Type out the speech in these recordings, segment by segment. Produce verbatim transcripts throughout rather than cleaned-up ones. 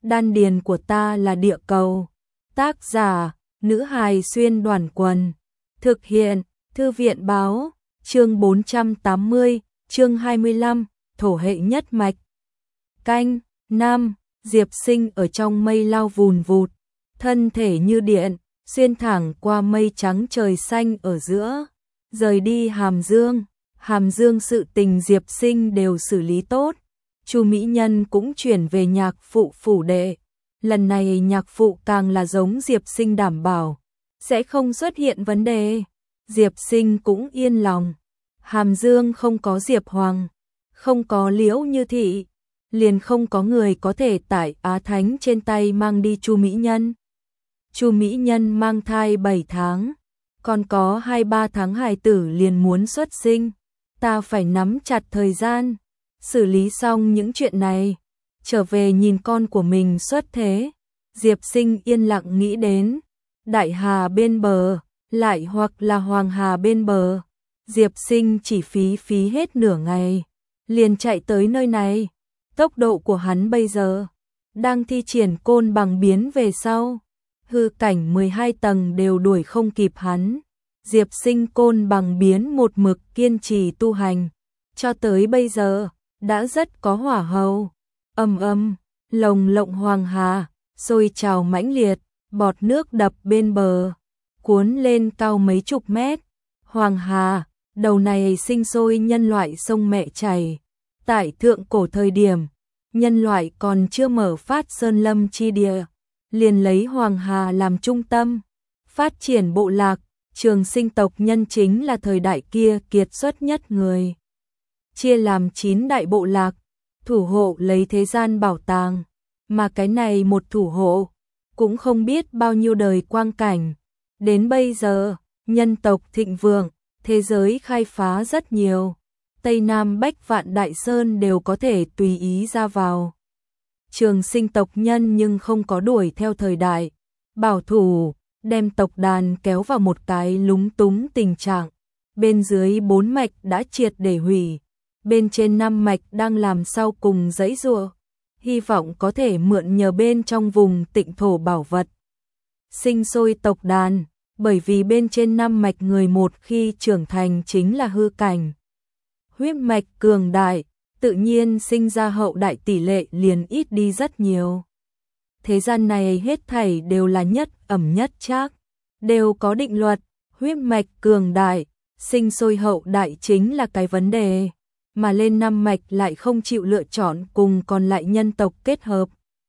đan điền của ta là địa cầu. Tác giả, nữ hài xuyên đoàn quần. Thực hiện, thư viện báo, chương bốn trăm tám mươi, chương hai mươi lăm, thổ hệ nhất mạch. Canh, năm, Diệp Sinh ở trong mây lao vùn vụt, thân thể như điện, xuyên thẳng qua mây trắng trời xanh ở giữa, rời đi Hàm Dương. Hàm Dương sự tình Diệp Sinh đều xử lý tốt, Chu Mỹ Nhân cũng chuyển về nhạc phụ phủ đệ. Lần này nhạc phụ càng là giống Diệp Sinh đảm bảo, sẽ không xuất hiện vấn đề. Diệp Sinh cũng yên lòng. Hàm Dương không có Diệp Hoàng, không có Liễu Như Thị, liền không có người có thể tải Á Thánh trên tay mang đi Chu Mỹ Nhân. Chu Mỹ Nhân mang thai bảy tháng, còn có hai ba tháng hài tử liền muốn xuất sinh. Ta phải nắm chặt thời gian, xử lý xong những chuyện này, trở về nhìn con của mình xuất thế. Diệp Sinh yên lặng nghĩ đến Đại Hà bên bờ, lại hoặc là Hoàng Hà bên bờ. Diệp Sinh chỉ phí phí hết nửa ngày, liền chạy tới nơi này. Tốc độ của hắn bây giờ, đang thi triển côn bằng biến về sau. Hư cảnh mười hai tầng đều đuổi không kịp hắn. Diệp Sinh côn bằng biến một mực kiên trì tu hành, cho tới bây giờ, đã rất có hỏa hầu. Âm âm, lồng lộng Hoàng Hà, sôi trào mãnh liệt, bọt nước đập bên bờ, cuốn lên cao mấy chục mét. Hoàng Hà, đầu này sinh sôi nhân loại sông mẹ chảy. Tại thượng cổ thời điểm, nhân loại còn chưa mở phát sơn lâm chi địa, liền lấy Hoàng Hà làm trung tâm, phát triển bộ lạc. Trường Sinh tộc nhân chính là thời đại kia kiệt xuất nhất người. Chia làm chín đại bộ lạc, thủ hộ lấy thế gian bảo tàng, mà cái này một thủ hộ, cũng không biết bao nhiêu đời quang cảnh. Đến bây giờ, nhân tộc thịnh vượng, thế giới khai phá rất nhiều. Tây Nam Bách Vạn Đại Sơn đều có thể tùy ý ra vào. Trường Sinh tộc nhân nhưng không có đuổi theo thời đại, bảo thủ, đem tộc đàn kéo vào một cái lúng túng tình trạng. Bên dưới bốn mạch đã triệt để hủy, bên trên năm mạch đang làm sau cùng giãy giụa, hy vọng có thể mượn nhờ bên trong vùng tịnh thổ bảo vật. Sinh sôi tộc đàn, bởi vì bên trên năm mạch người một khi trưởng thành chính là hư cảnh. Huyết mạch cường đại, tự nhiên sinh ra hậu đại tỷ lệ liền ít đi rất nhiều. Thế gian này hết thảy đều là nhất ẩm nhất trác, đều có định luật. Huyết mạch cường đại, sinh sôi hậu đại chính là cái vấn đề, mà lên năm mạch lại không chịu lựa chọn cùng còn lại nhân tộc kết hợp.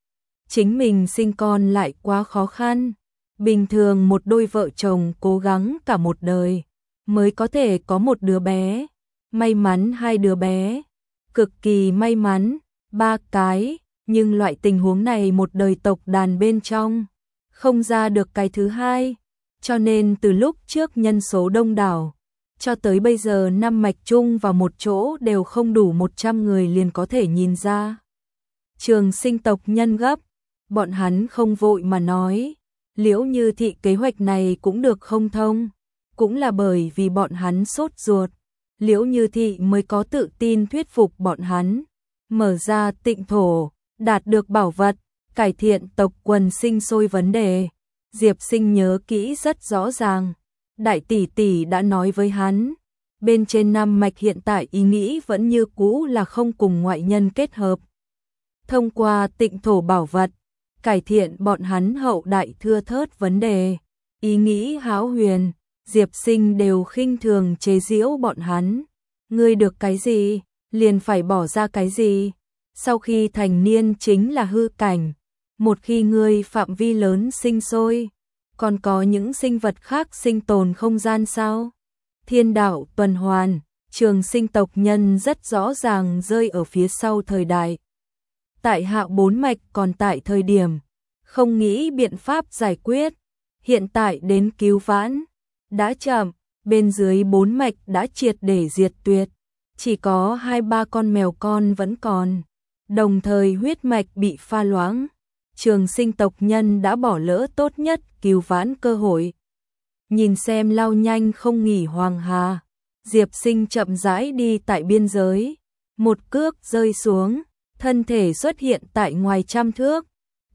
Chính mình sinh con lại quá khó khăn. Bình thường một đôi vợ chồng cố gắng cả một đời mới có thể có một đứa bé, may mắn hai đứa bé, cực kỳ may mắn ba cái. Nhưng loại tình huống này một đời tộc đàn bên trong, không ra được cái thứ hai. Cho nên từ lúc trước nhân số đông đảo, cho tới bây giờ năm mạch chung vào một chỗ đều không đủ một trăm người liền có thể nhìn ra. Trường Sinh tộc nhân gấp, bọn hắn không vội mà nói. Liễu Như Thị kế hoạch này cũng được không thông, cũng là bởi vì bọn hắn sốt ruột. Liễu Như Thị mới có tự tin thuyết phục bọn hắn, mở ra tịnh thổ, đạt được bảo vật, cải thiện tộc quần sinh sôi vấn đề. Diệp Sinh nhớ kỹ rất rõ ràng, đại tỷ tỷ đã nói với hắn, bên trên năm mạch hiện tại ý nghĩ vẫn như cũ là không cùng ngoại nhân kết hợp. Thông qua tịnh thổ bảo vật, cải thiện bọn hắn hậu đại thưa thớt vấn đề. Ý nghĩ hão huyền, Diệp Sinh đều khinh thường chế giễu bọn hắn. Ngươi được cái gì, liền phải bỏ ra cái gì. Sau khi thành niên chính là hư cảnh, một khi ngươi phạm vi lớn sinh sôi, còn có những sinh vật khác sinh tồn không gian sao? Thiên đạo tuần hoàn, Trường Sinh tộc nhân rất rõ ràng rơi ở phía sau thời đại. Tại Hạo bốn mạch còn tại thời điểm, không nghĩ biện pháp giải quyết, hiện tại đến cứu vãn, đã chậm, bên dưới bốn mạch đã triệt để diệt tuyệt, chỉ có hai ba con mèo con vẫn còn. Đồng thời huyết mạch bị pha loãng, Trường Sinh tộc nhân đã bỏ lỡ tốt nhất cứu vãn cơ hội. Nhìn xem lao nhanh không nghỉ Hoàng Hà, Diệp Sinh chậm rãi đi tại biên giới, một cước rơi xuống, thân thể xuất hiện tại ngoài trăm thước,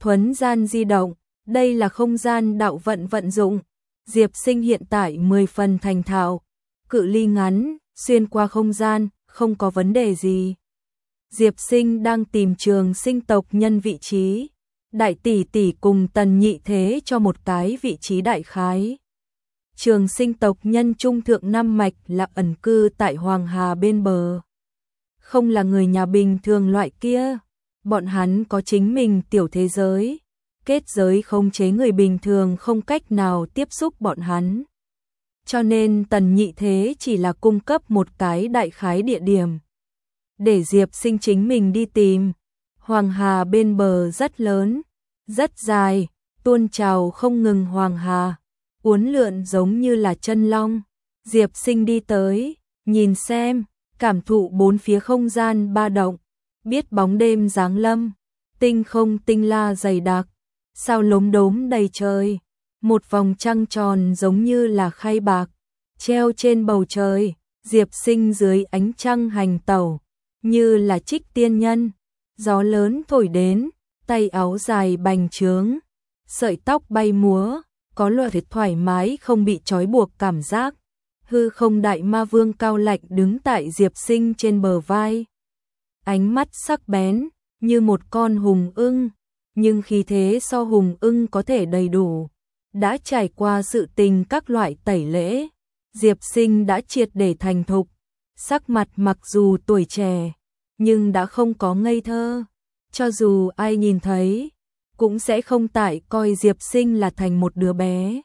thuấn gian di động, đây là không gian đạo vận vận dụng. Diệp Sinh hiện tại mười phần thành thạo, cự ly ngắn, xuyên qua không gian, không có vấn đề gì. Diệp Sinh đang tìm Trường Sinh tộc nhân vị trí. Đại tỷ tỷ cùng Tần Nhị Thế cho một cái vị trí đại khái. Trường Sinh tộc nhân trung thượng năm mạch là ẩn cư tại Hoàng Hà bên bờ. Không là người nhà bình thường loại kia, bọn hắn có chính mình tiểu thế giới, kết giới khống chế người bình thường không cách nào tiếp xúc bọn hắn. Cho nên Tần Nhị Thế chỉ là cung cấp một cái đại khái địa điểm để Diệp Sinh chính mình đi tìm. Hoàng Hà bên bờ rất lớn, rất dài, tuôn trào không ngừng. Hoàng Hà uốn lượn giống như là chân long. Diệp Sinh đi tới, nhìn xem, cảm thụ bốn phía không gian ba động, biết bóng đêm giáng lâm, tinh không tinh la dày đặc, sao lốm đốm đầy trời, một vòng trăng tròn giống như là khay bạc treo trên bầu trời. Diệp Sinh dưới ánh trăng hành tẩu, như là trích tiên nhân. Gió lớn thổi đến, tay áo dài bành trướng, sợi tóc bay múa, có loại thoải mái không bị trói buộc cảm giác. Hư không đại ma vương cao lạnh đứng tại Diệp Sinh trên bờ vai, ánh mắt sắc bén như một con hùng ưng, nhưng khí thế so hùng ưng có thể đầy đủ. Đã trải qua sự tình các loại tẩy lễ, Diệp Sinh đã triệt để thành thục, sắc mặt mặc dù tuổi trẻ nhưng đã không có ngây thơ, cho dù ai nhìn thấy cũng sẽ không tại coi Diệp Sinh là thành một đứa bé.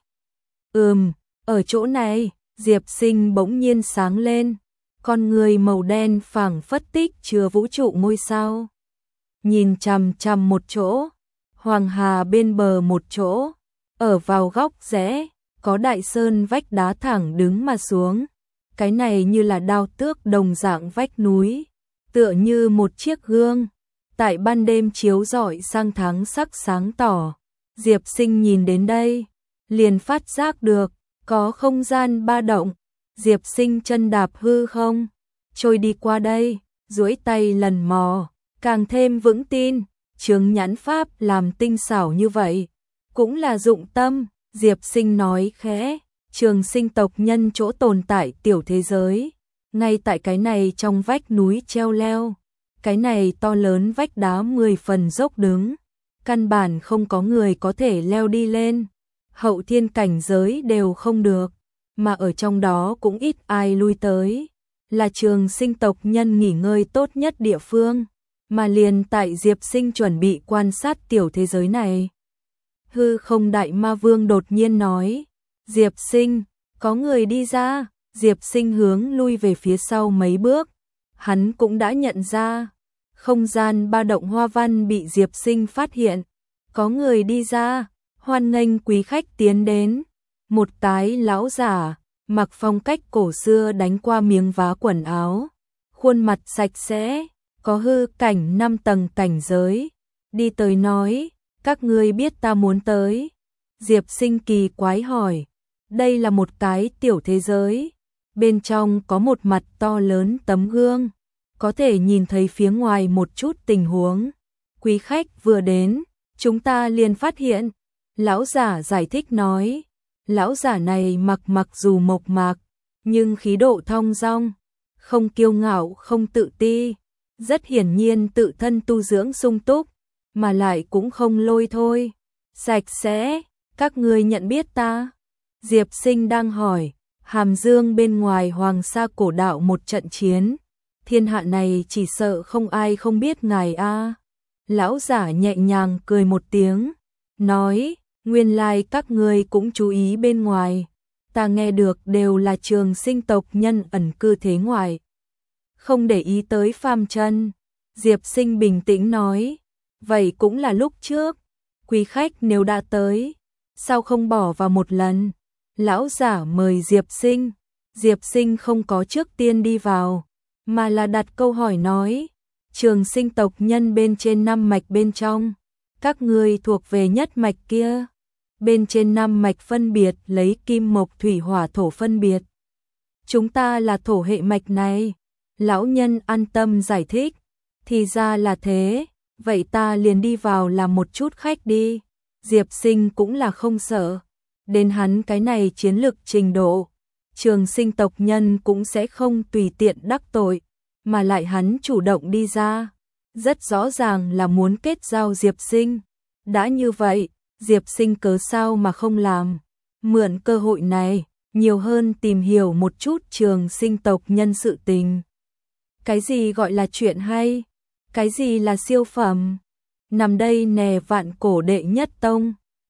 Ừm, ở chỗ này, Diệp Sinh bỗng nhiên sáng lên, con người màu đen phảng phất tích chứa vũ trụ ngôi sao. Nhìn chằm chằm một chỗ, Hoàng Hà bên bờ một chỗ, ở vào góc rẽ, có đại sơn vách đá thẳng đứng mà xuống. Cái này như là đao tước đồng dạng vách núi, tựa như một chiếc gương, tại ban đêm chiếu rọi sang tháng sắc sáng tỏ. Diệp Sinh nhìn đến đây, liền phát giác được, có không gian ba động. Diệp Sinh chân đạp hư không, trôi đi qua đây, duỗi tay lần mò, càng thêm vững tin, chướng nhãn pháp làm tinh xảo như vậy, cũng là dụng tâm. Diệp Sinh nói khẽ, Trường Sinh tộc nhân chỗ tồn tại tiểu thế giới, ngay tại cái này trong vách núi treo leo, cái này to lớn vách đá mười phần dốc đứng, căn bản không có người có thể leo đi lên, hậu thiên cảnh giới đều không được, mà ở trong đó cũng ít ai lui tới, là Trường Sinh tộc nhân nghỉ ngơi tốt nhất địa phương, mà liền tại Diệp Sinh chuẩn bị quan sát tiểu thế giới này. Hư không đại ma vương đột nhiên nói, Diệp Sinh, có người đi ra. Diệp Sinh hướng lui về phía sau mấy bước, hắn cũng đã nhận ra, không gian ba động hoa văn bị Diệp Sinh phát hiện, có người đi ra, hoan nghênh quý khách tiến đến. Một tái lão giả, mặc phong cách cổ xưa đánh qua miếng vá quần áo, khuôn mặt sạch sẽ, có hư cảnh năm tầng cảnh giới, đi tới nói, các ngươi biết ta muốn tới. Diệp Sinh kỳ quái hỏi, đây là một cái tiểu thế giới, bên trong có một mặt to lớn tấm gương, có thể nhìn thấy phía ngoài một chút tình huống. Quý khách vừa đến, chúng ta liền phát hiện. Lão giả giải thích nói, lão giả này mặc mặc dù mộc mạc, nhưng khí độ thong dong, không kiêu ngạo không tự ti, rất hiển nhiên tự thân tu dưỡng sung túc, mà lại cũng không lôi thôi, sạch sẽ. Các ngươi nhận biết ta? Diệp Sinh đang hỏi. Hàm Dương bên ngoài Hoàng Sa cổ đạo một trận chiến, thiên hạ này chỉ sợ không ai không biết ngài a. Lão giả nhẹ nhàng cười một tiếng, nói, nguyên lai các ngươi cũng chú ý bên ngoài, ta nghe được đều là Trường Sinh tộc nhân ẩn cư thế ngoài, không để ý tới phàm trần. Diệp Sinh bình tĩnh nói, vậy cũng là lúc trước, quý khách nếu đã tới, sao không bỏ vào một lần? Lão giả mời Diệp Sinh, Diệp Sinh không có trước tiên đi vào, mà là đặt câu hỏi nói, Trường Sinh tộc nhân bên trên năm mạch bên trong, các ngươi thuộc về nhất mạch kia, bên trên năm mạch phân biệt lấy kim mộc thủy hỏa thổ phân biệt. Chúng ta là thổ hệ mạch này. Lão nhân an tâm giải thích, thì ra là thế, vậy ta liền đi vào làm một chút khách đi. Diệp Sinh cũng là không sợ, đến hắn cái này chiến lực trình độ, Trường Sinh tộc nhân cũng sẽ không tùy tiện đắc tội, mà lại hắn chủ động đi ra, rất rõ ràng là muốn kết giao Diệp Sinh. Đã như vậy, Diệp Sinh cớ sao mà không làm, mượn cơ hội này, nhiều hơn tìm hiểu một chút Trường Sinh tộc nhân sự tình. Cái gì gọi là chuyện hay? Cái gì là siêu phẩm? Nằm đây nè vạn cổ đệ nhất tông.